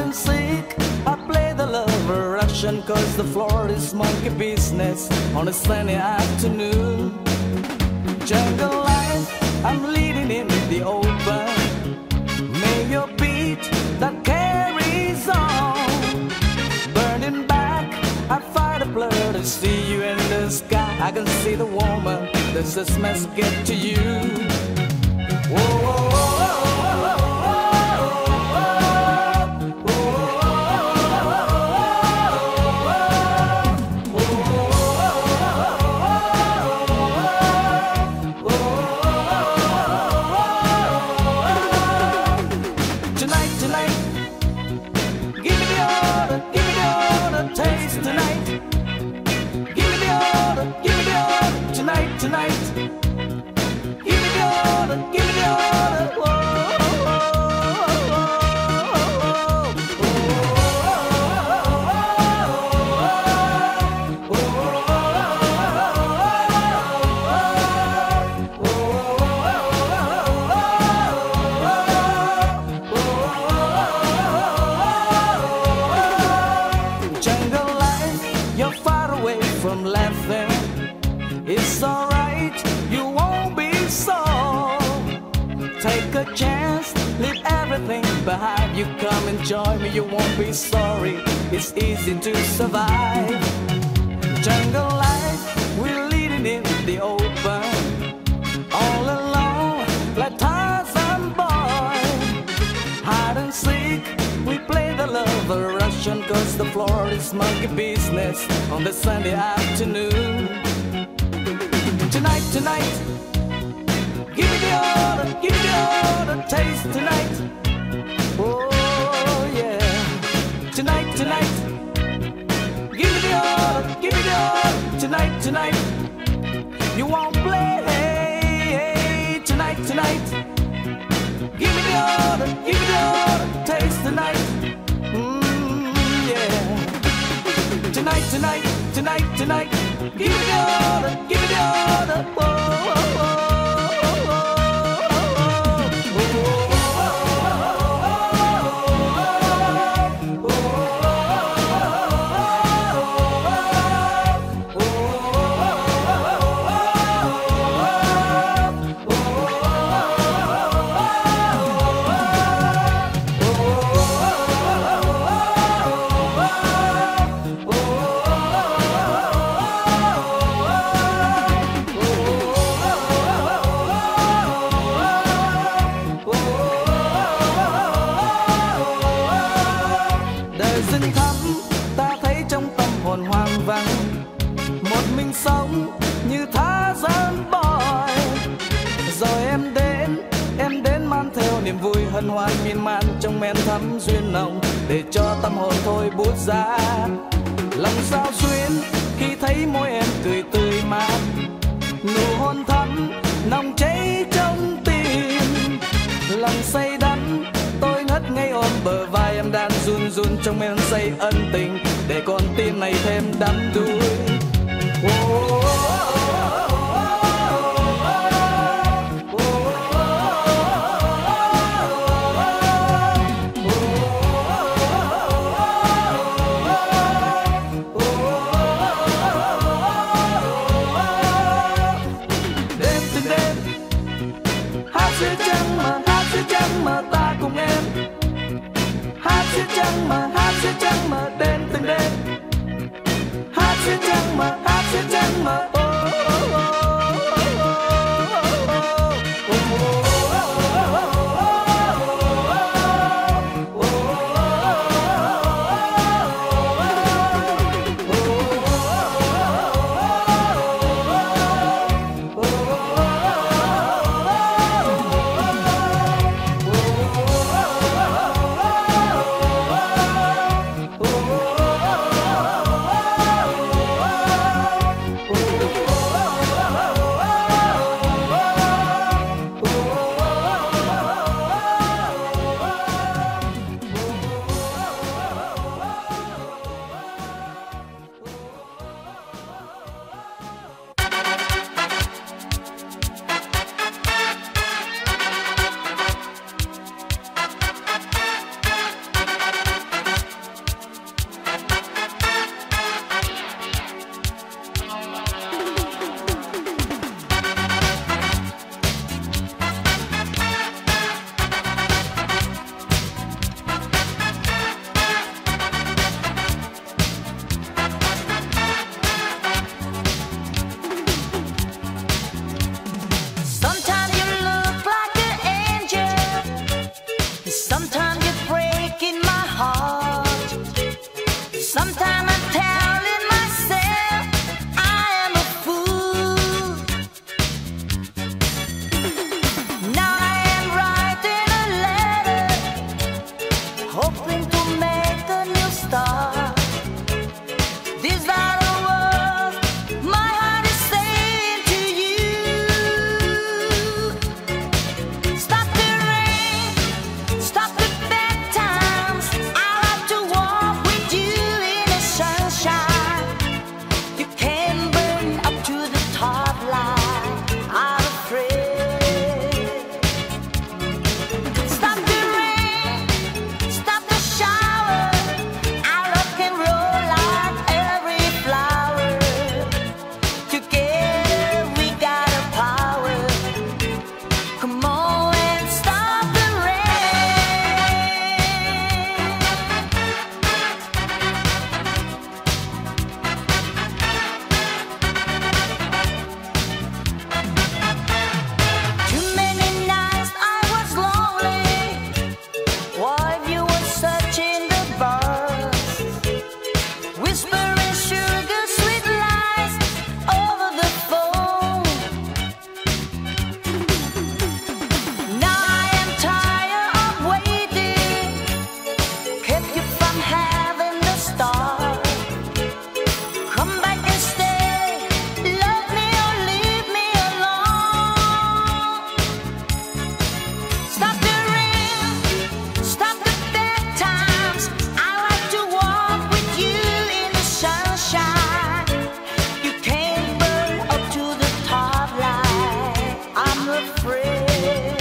and seek. I play the lover Russian cause the floor is monkey business on a sunny afternoon. Jungle life, I'm leading in the open. May your beat that carries on. Burning back, I fight a blur to see you in the sky. I can see the woman, does this mess get to you? Whoa, whoa, whoa. Tonight, give me the order, give me the order. Jungle life, you're far away from laughing. It's alright, you won't be sore. Take a chance, leave everything behind. You come and join me, you won't be sorry. It's easy to survive. Jungle life, we're leading in the open. All alone, like Tarzan boy. Hide and seek, we play the lover Russian cause the floor is monkey business on the Sunday afternoon. Tonight, give me the order, give me the order, taste tonight. Oh yeah. Tonight, give me the order, give me the order, tonight. You won't play, tonight. Give me the order, give me the order, taste tonight. Yeah. Tonight. Give me the order, give me the order. Whoa, whoa, whoa. Sống như Tarzan boy. Rồi em đến mang theo niềm vui hân hoan miên man trong men thắm duyên nồng để cho tâm hồn thôi bút ra. Lòng sao xuyến khi thấy môi em cười tươi mát, nụ hôn thắm nồng cháy trong tim. Lòng say đắm tôi ngất ngây ôm bờ vai em đang run trong men say ân tình để con tim này thêm đắm đuối. Hát sẽ chẳng mà ta cùng em. Hát sẽ chẳng mà đến từng đêm. Hát sẽ chẳng mà my heart. Sometimes I'm telling myself I am a fool. Now I am writing a letter, hoping to make a new start. These are the words my heart is saying to you. Stop the rain, stop the bad times. I have to walk with you in the sunshine. You can burn up to the top line. I'm afraid. Stop the rain, stop the shower. I rock and roll like every flower. Together we got a power. Come on and stop the rain. Too many nights I was lonely while you were searching the bars, whispering sugar sweet lies over the phone. Now I am tired of waiting, kept you from having the start. Come back and stay, love me or leave me alone. Stop the rain, stop the bad times. I like to walk with you in the sunshine. You can't burn up to the top line. I'm afraid.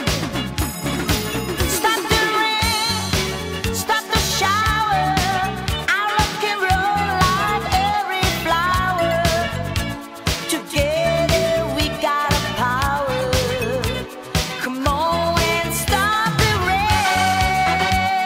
Stop the rain, stop the shower. I rock and roll like every flower. Together we got a power. Come on and stop the rain.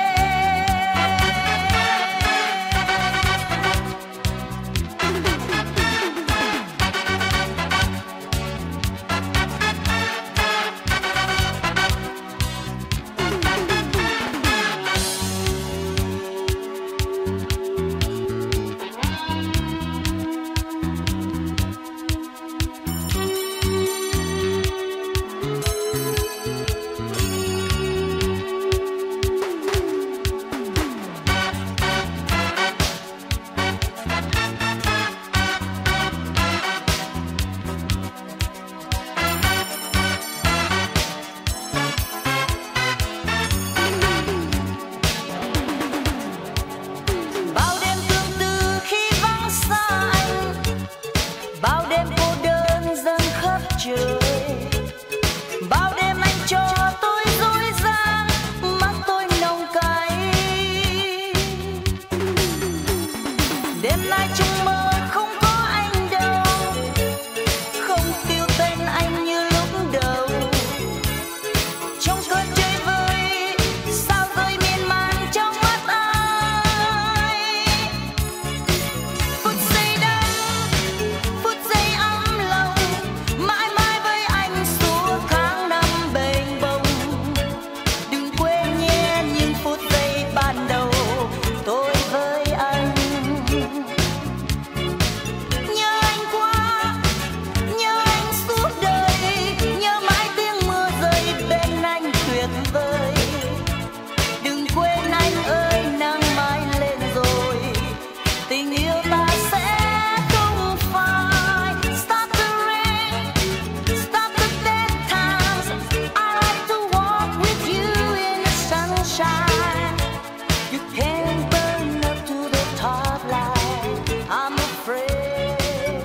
Bao đêm tương tư khi vắng xa anh, bao đêm cô đơn dâng khắp trời. Bao đêm anh cho tôi dối gian, mắt tôi nồng cay. Đêm nay trong mơ không có anh đâu, không tiêu tên anh như lúc đầu. Trong cơn chơi vơi, sao rơi miên man trong mắt ai. Phút giây đắng, phút giây ấm lòng, mãi mãi với anh suốt tháng năm bềnh bồng. Đừng quên nhé những phút giây ban đầu tôi với anh. Nhớ anh quá, nhớ anh suốt đời, nhớ mãi tiếng mưa rơi bên anh tuyệt vời. Đừng quên anh ơi, nắng mai lên rồi, tình yêu ta sẽ không phai. Stop the rain, stop the bad times. I like to walk with you in the sunshine. You can't burn up to the top line. I'm afraid.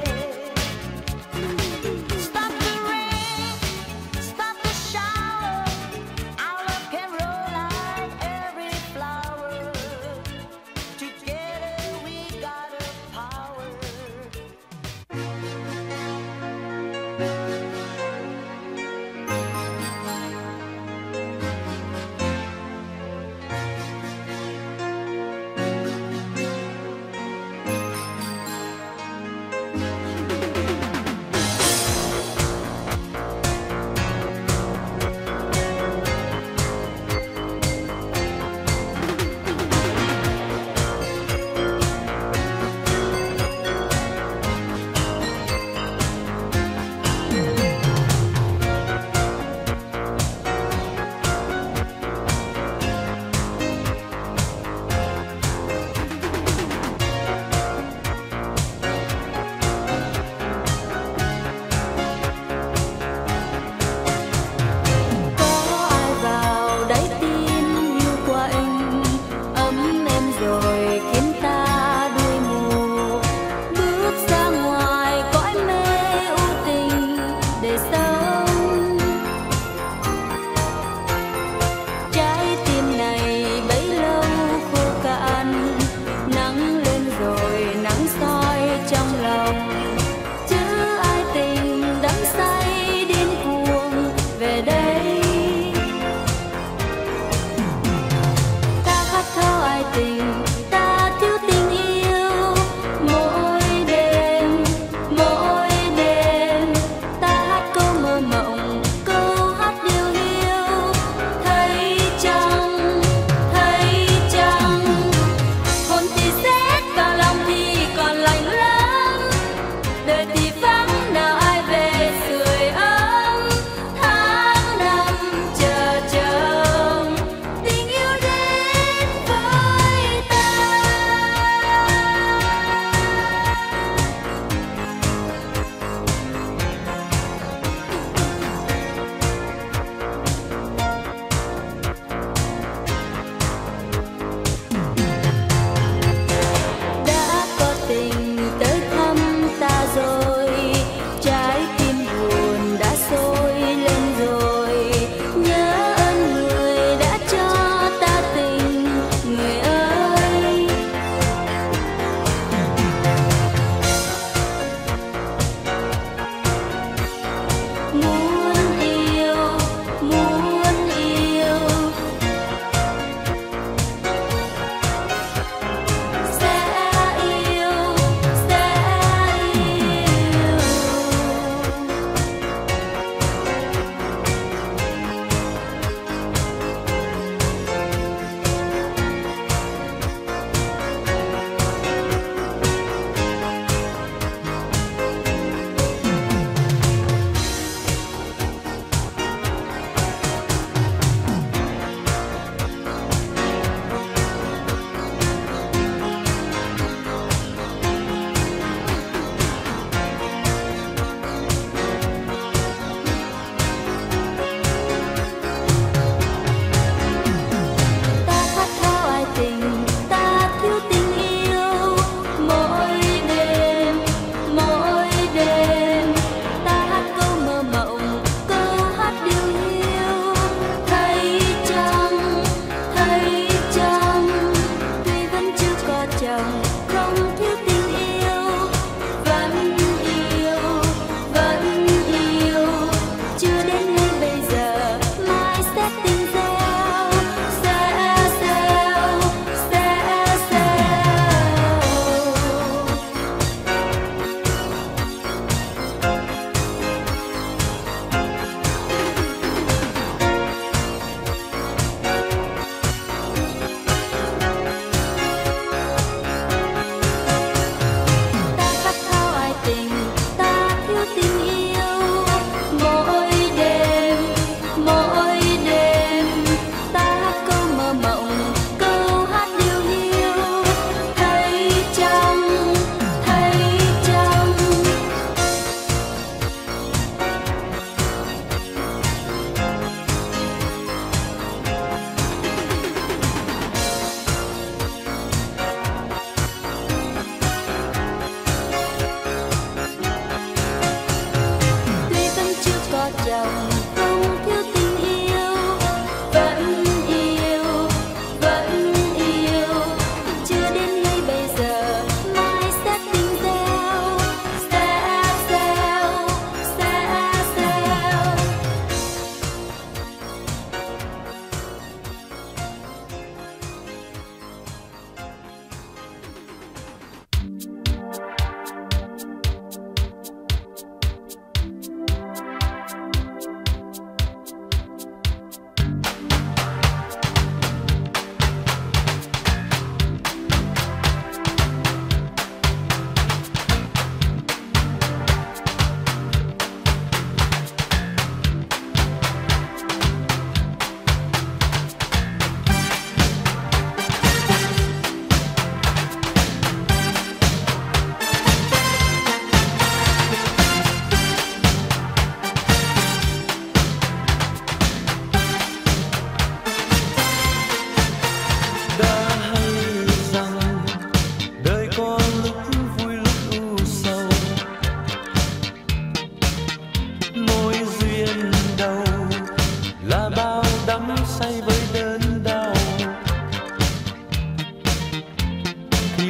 Stop the rain, stop the shower. Our love can roll like every flower. Together we got a power.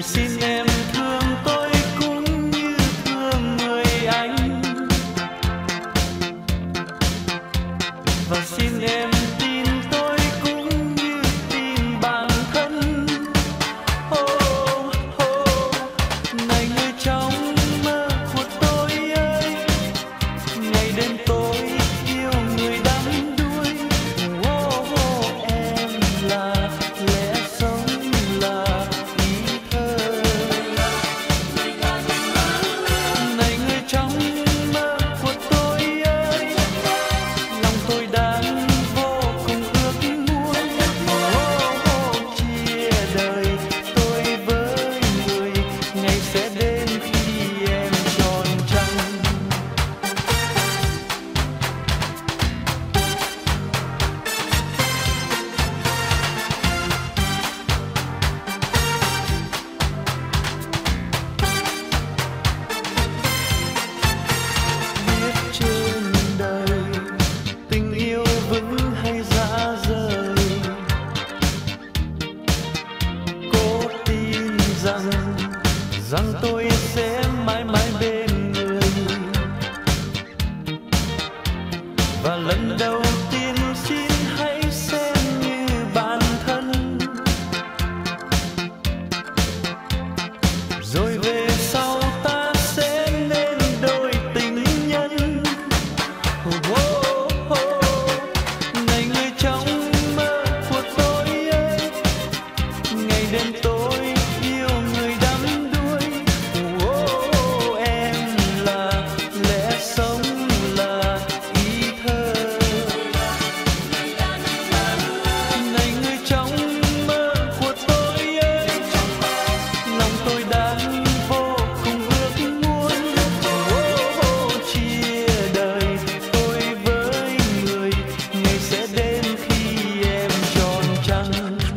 thì xin em thương tôi cũng như thương người anh, và xin em tin tôi cũng như tin bản thân. Này người trong mơ của tôi ơi, ngày đêm tôi yêu người đắm đuối. Em là lẽ sống, là ý thơ. Này người trong mơ của tôi ơi, lòng tôi đang vô cùng ước muốn chia đời tôi với người, ngày sẽ đến khi em tròn trăng. Biết trên đời tình yêu vững hay dã rời, cố tin rằng tôi sẽ mãi mãi bên người. Và lần đầu tiên xin hãy xem như bản thân, rồi về sau ta sẽ nên đôi tình nhân. Này người trong mơ của tôi ơi, ngày đêm tôi yêu người đắm đuối. Em là lẽ sống, là ý thơ. Này người trong mơ của tôi ơi, lòng tôi đang vô cùng ước muốn chia đời tôi với người, ngày sẽ đến khi em tròn trăng.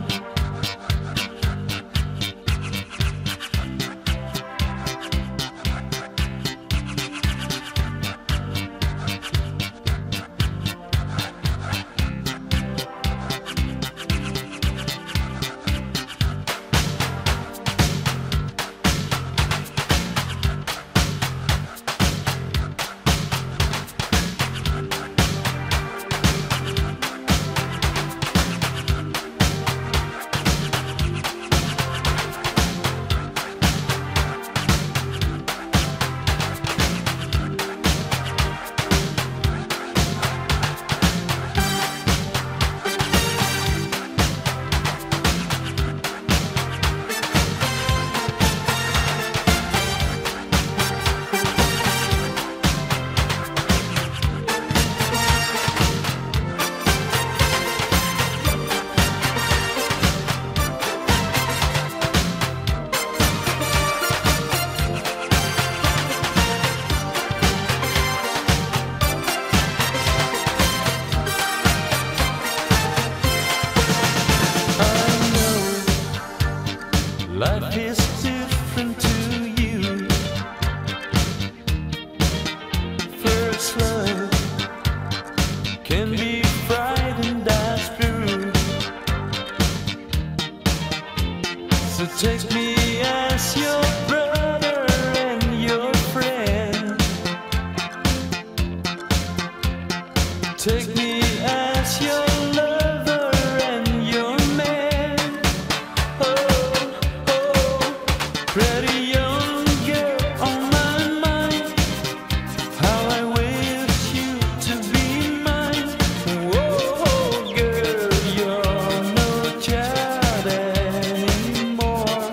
Life is different to you. First love can be frightened, that's true. So take me as your brother and your friend. Take me as your lover and your man. Pretty young girl on my mind, how I wish you to be mine. Girl, you're no child anymore.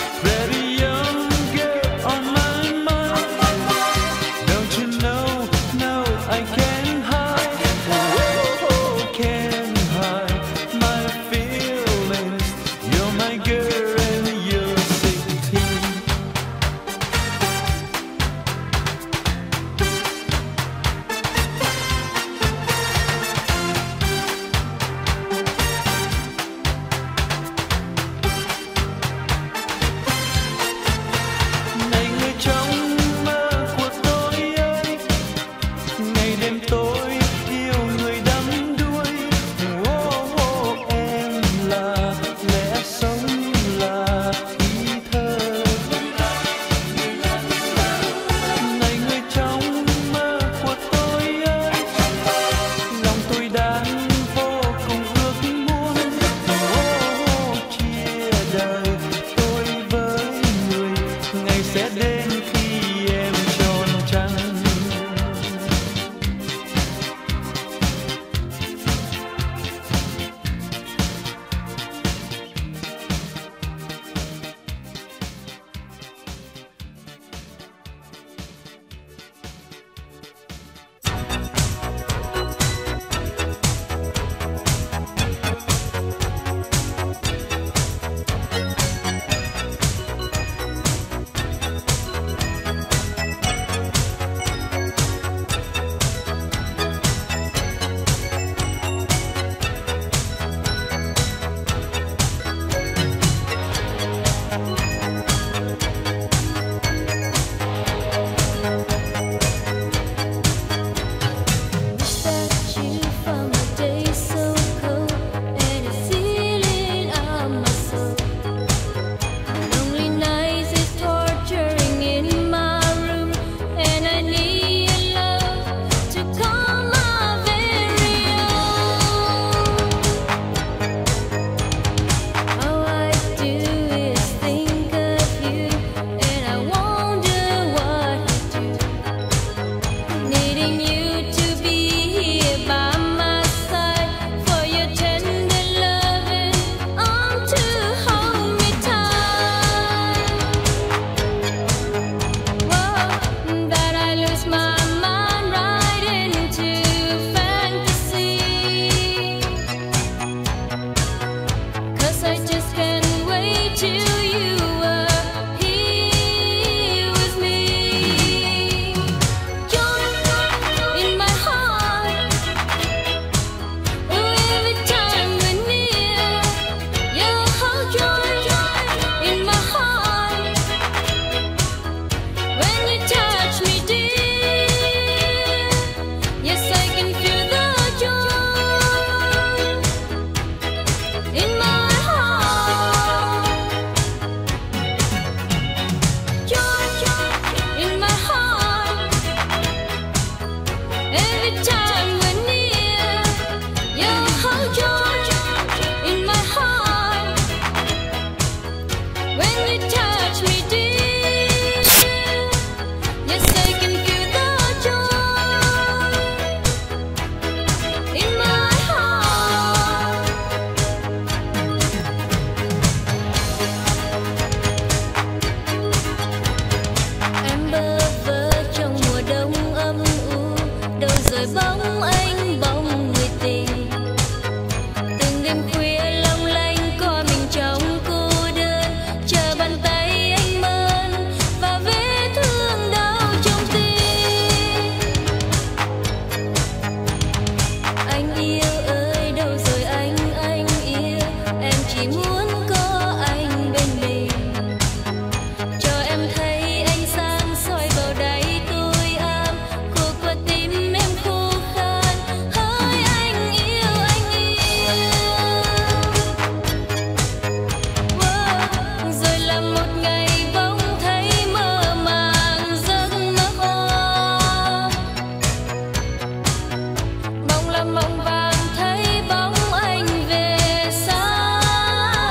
Pretty young girl on my mind, don't you know chỉ muốn có anh bên mình, cho em thấy ánh sáng soi vào đáy tôi ám, cuộc và tim em khô khan. Hỡi anh yêu, anh yêu. Rồi là một ngày bỗng thấy mơ màng giấc mơ hoa, mộng là mộng vàng thấy bóng anh về xa.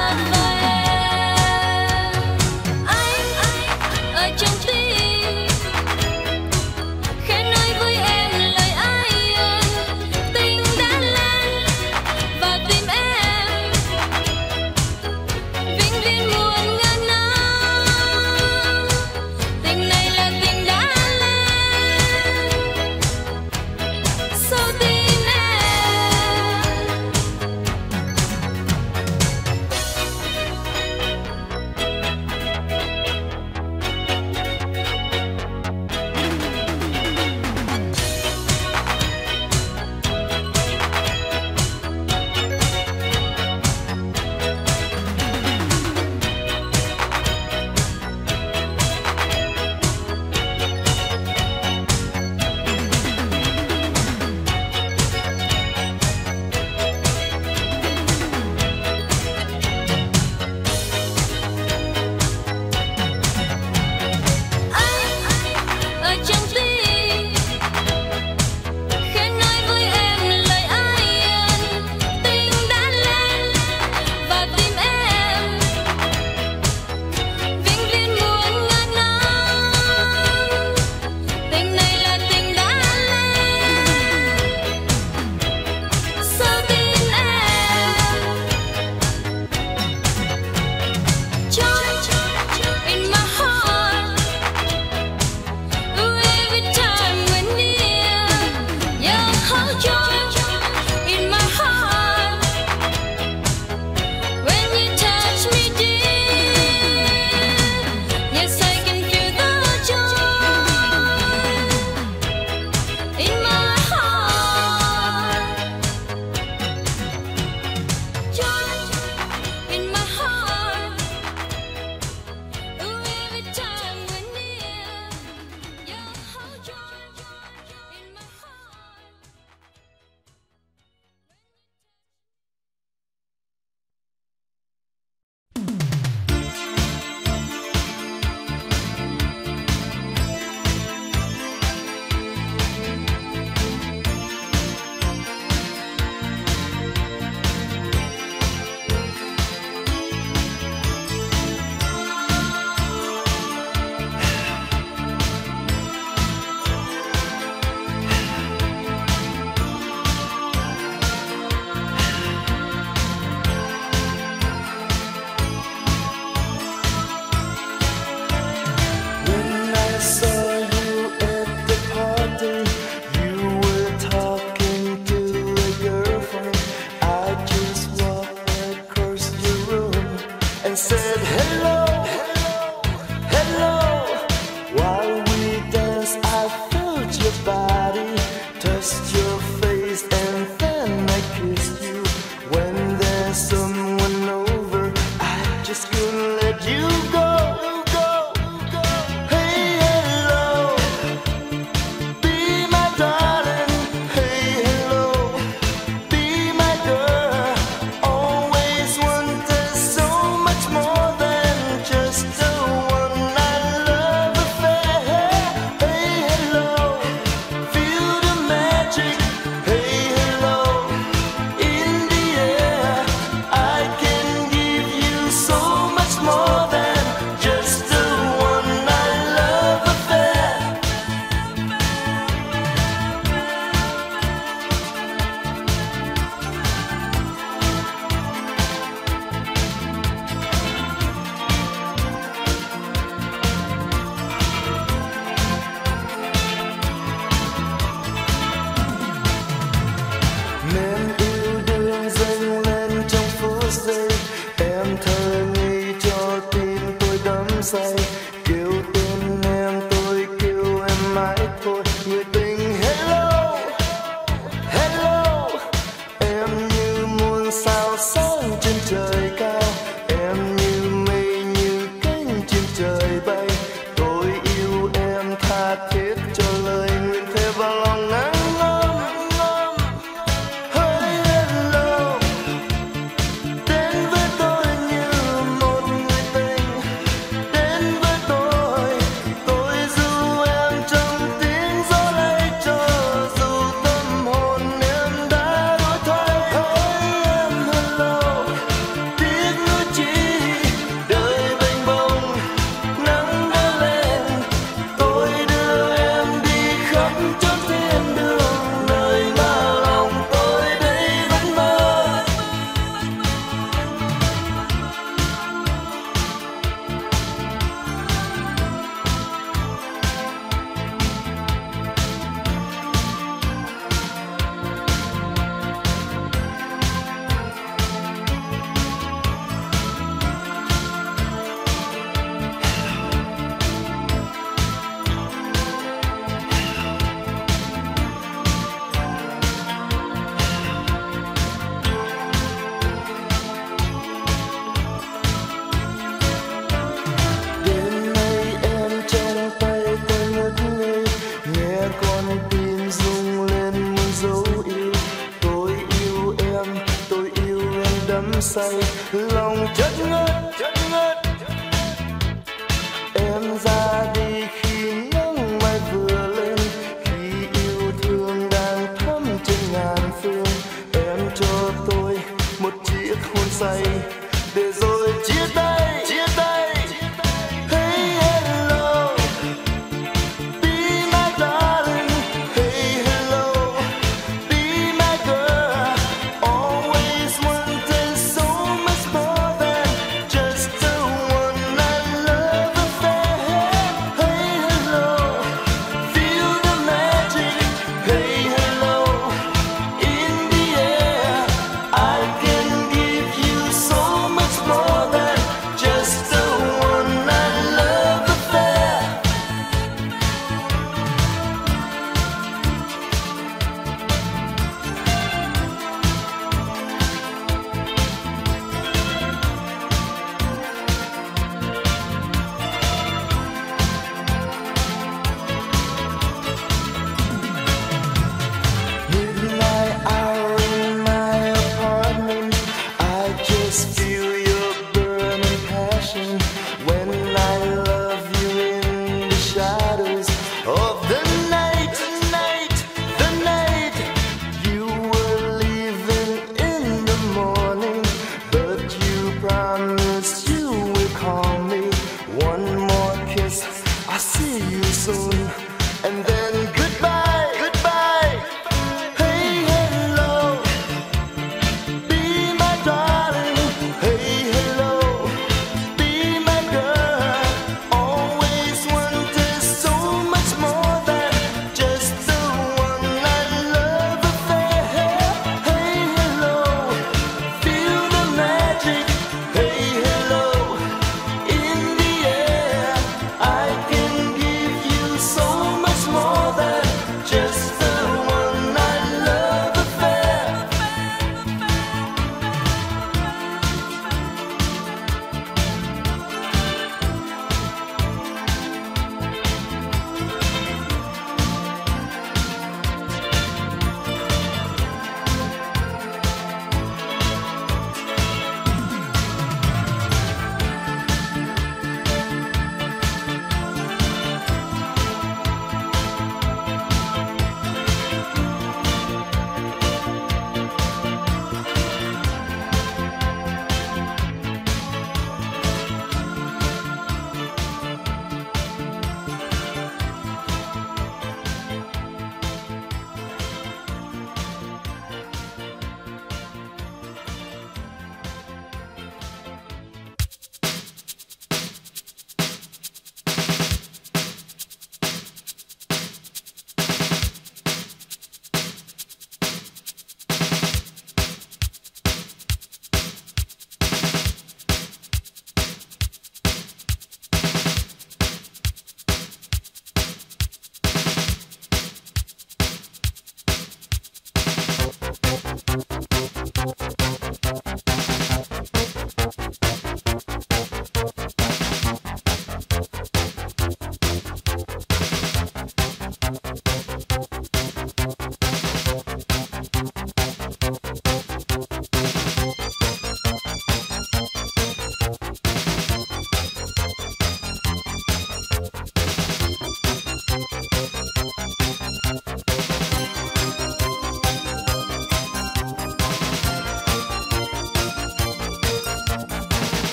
để rồi chia tay, chia tay. Hey hello, be my darling. Hey hello, be my girl. Always wanted so much more than just the one I love affair. Hey hello, feel the magic. Hey hello, in the air. I can give you so much more than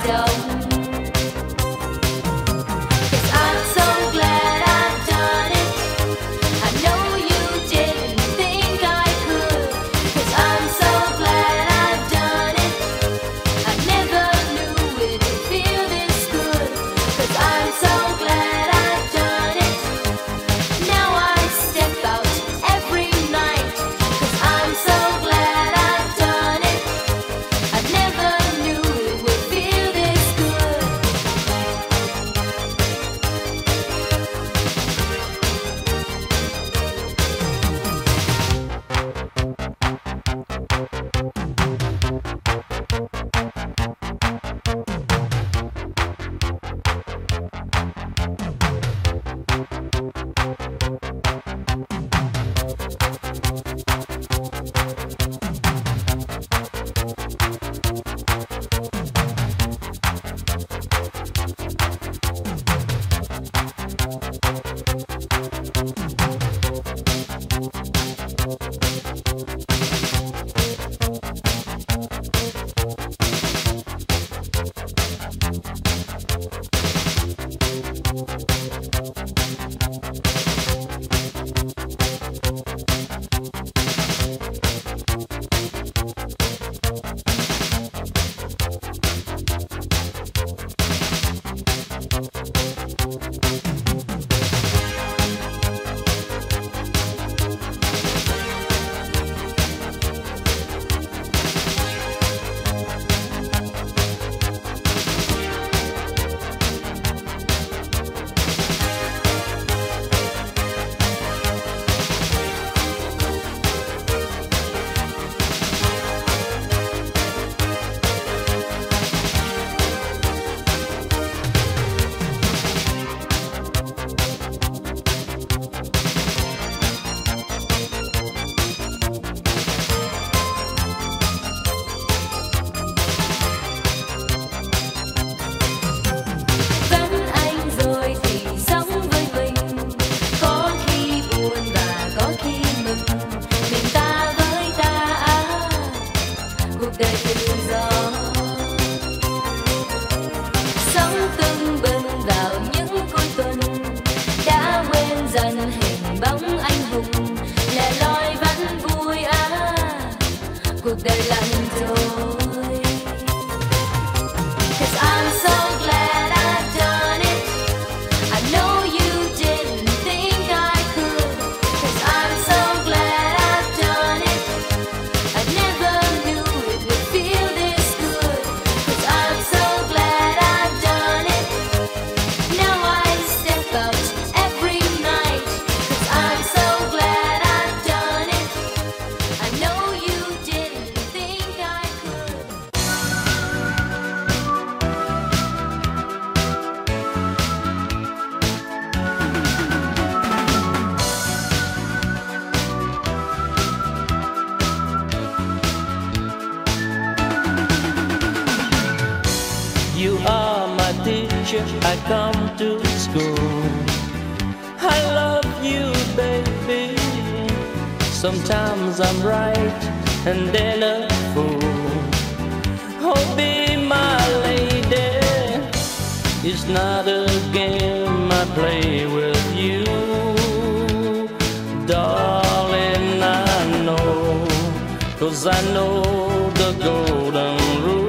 động. 'Cause I'm so glad I've done it. I know you didn't think I could. 'Cause I'm so glad I've done it. I never knew it would feel this good. 'Cause I'm so glad I've done it. Now I step out every night. 'Cause I'm so glad I've done it. I never knew it would feel this good. Vắng anh rồi thì sống với mình. Có khi buồn và có khi mừng. Mình ta với ta cuộc đời tự do. Sống tưng bừng vào những cuối tuần. Đã quên dần hình bóng anh hùng. Lẻ loi vẫn vui cuộc đời lặng trôi. 'Cause I'm so glad I've done it. I know you didn't think I could. 'Cause I'm so glad I've done it. I never knew it would feel this good. 'Cause I'm so glad I've done it. Now I step out every night. 'Cause I'm so glad I've done it. I know you didn't think I could. You are my teacher, I come to school. I love you, baby. Sometimes I'm right and then a fool. Oh, be my lady. It's not a game I play with you. Darling, I know, 'cause I know the golden rule.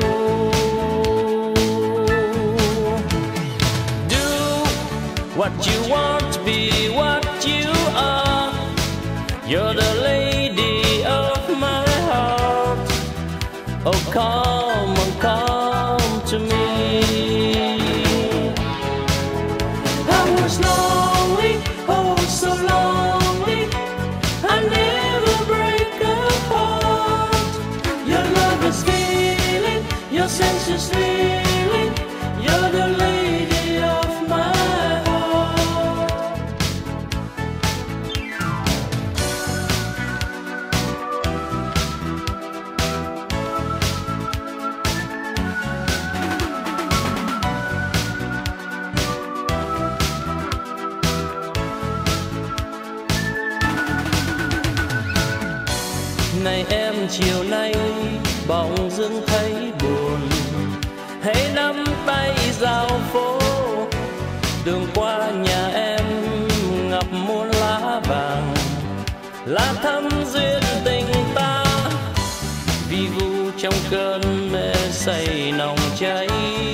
What you want, be what you are. You're the lady of my heart. Oh, come and come to me. I was lonely, oh so lonely. I never break apart. Your love is feeling, your sense is feeling. You're the lady of my heart. Này em chiều nay bỗng dưng thấy buồn. hãy nắm tay dạo phố. Đường qua nhà em ngập muôn lá vàng, lá thắm duyên tình ta. Vi vu trong cơn mê say nồng cháy,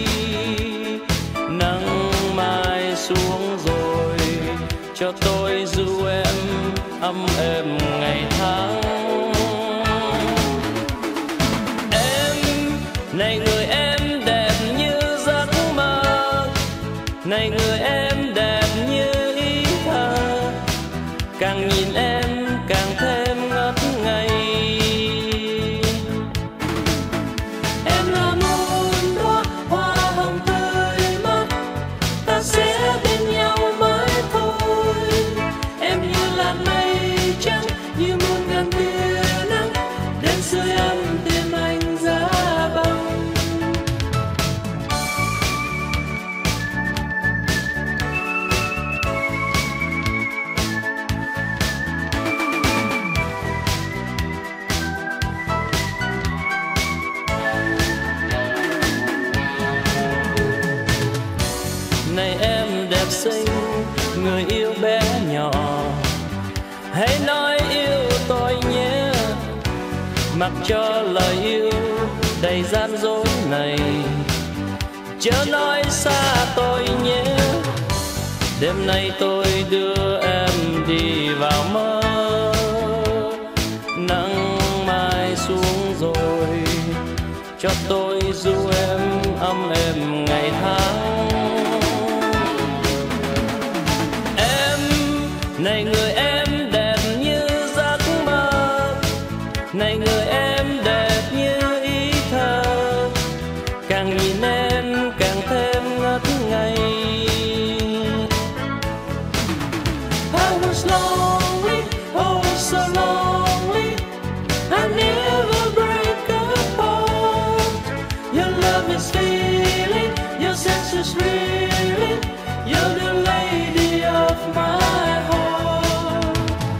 nắng mai xuống rồi cho tôi du em ấm êm ngày tháng. Em này người em đẹp như giấc mơ, này người em đẹp như ý thơ. Càng nhìn em càng thêm ngất ngây. Em là muôn đóa hoa hồng tươi mát, ta sẽ bên nhau mãi thôi. Em như làn mây trắng, như muôn ngàn tia nắng, đến sưởi ấm tim anh giá băng. Này em đẹp xinh, người yêu bé nhỏ, hãy nói yêu tôi nhé. Mặc cho lời yêu đầy gian dối này, chớ nói xa tôi nhé. Đêm nay tôi đưa em đi vào mơ, nắng mai xuống rồi cho tôi du em ấm êm ngày tháng. Em này người em đẹp như giấc mơ, này người em đẹp như ý thơ. Càng nhìn em càng thêm ngất ngây. I was lonely, oh so lonely, I never break apart. Your love is feeling, your sense is reeling, you're the lady of my heart.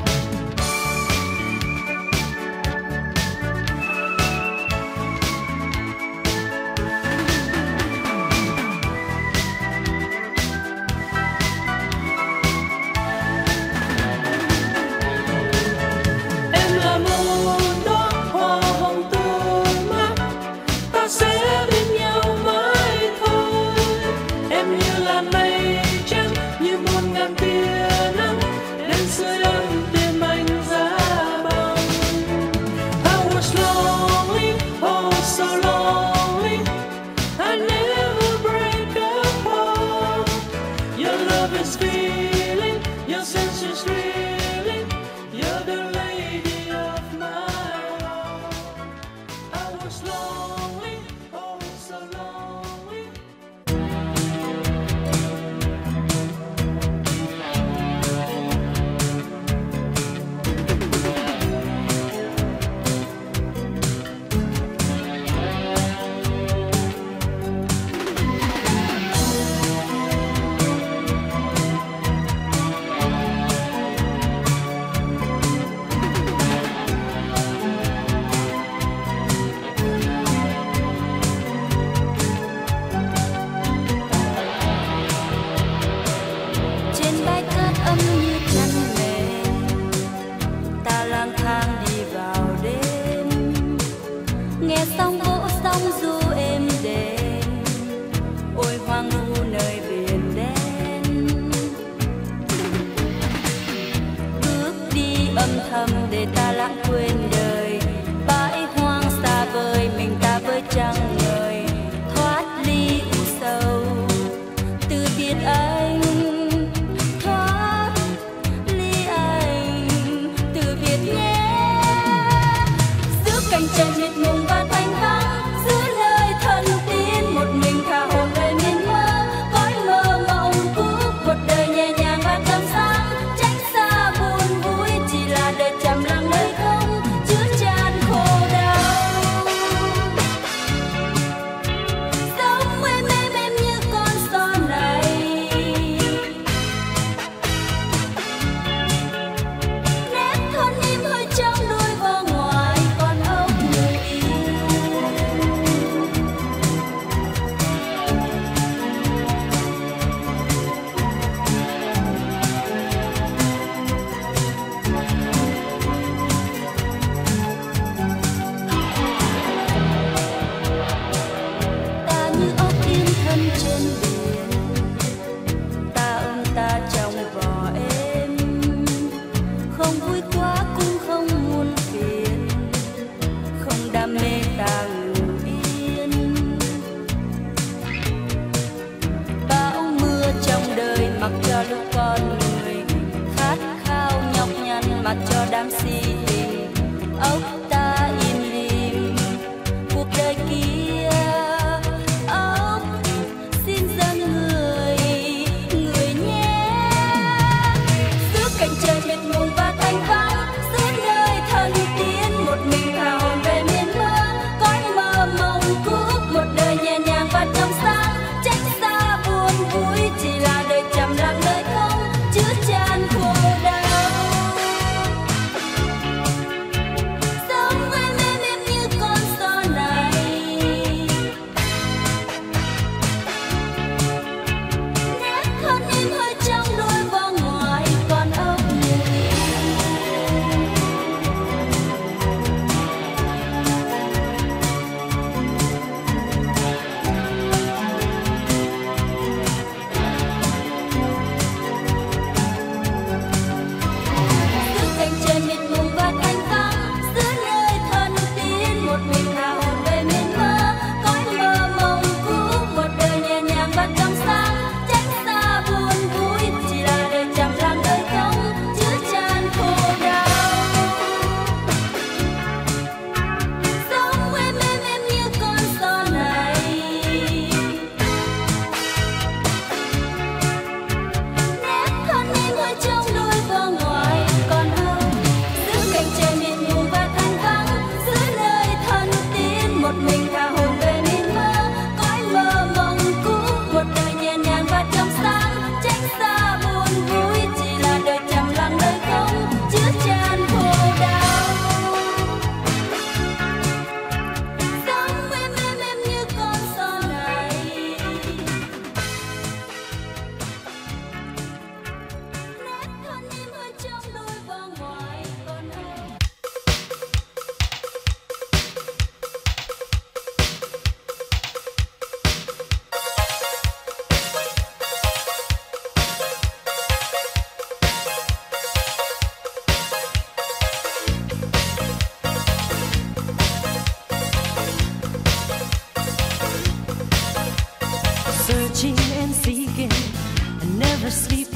Em là muôn đóa hoa hồng tươi mát, ta sẽ bên nhau mãi thôi. Em như làn mây trắng, như muôn ngàn tia nắng, đến sưởi ấm tim anh giá băng. I was lonely, oh so lonely, I never break apart. Your love is feeling, your sense is reeling, you're the lady of my heart. I was lonely, oh so lonely.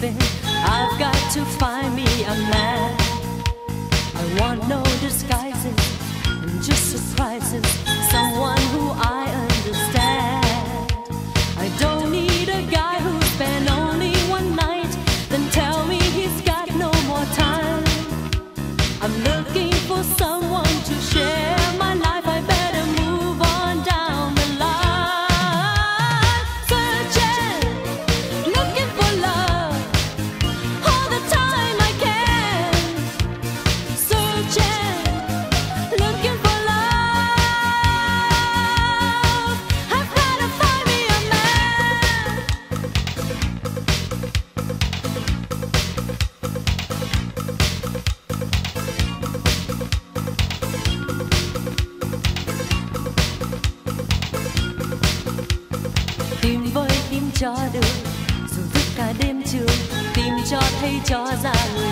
sleeping. I've got to find me a man. I want no disguises and just surprises. Someone who I understand. I don't need a guy who spent only one night, then tell me he's got no more time. I'm looking for someone to share my life. I better move on down the line. Searching, looking for love all the time I can. Searching, looking for love. I've got to find me a man. Tìm với tìm cho được, dù thức cả đêm trường, tìm cho thấy cho ra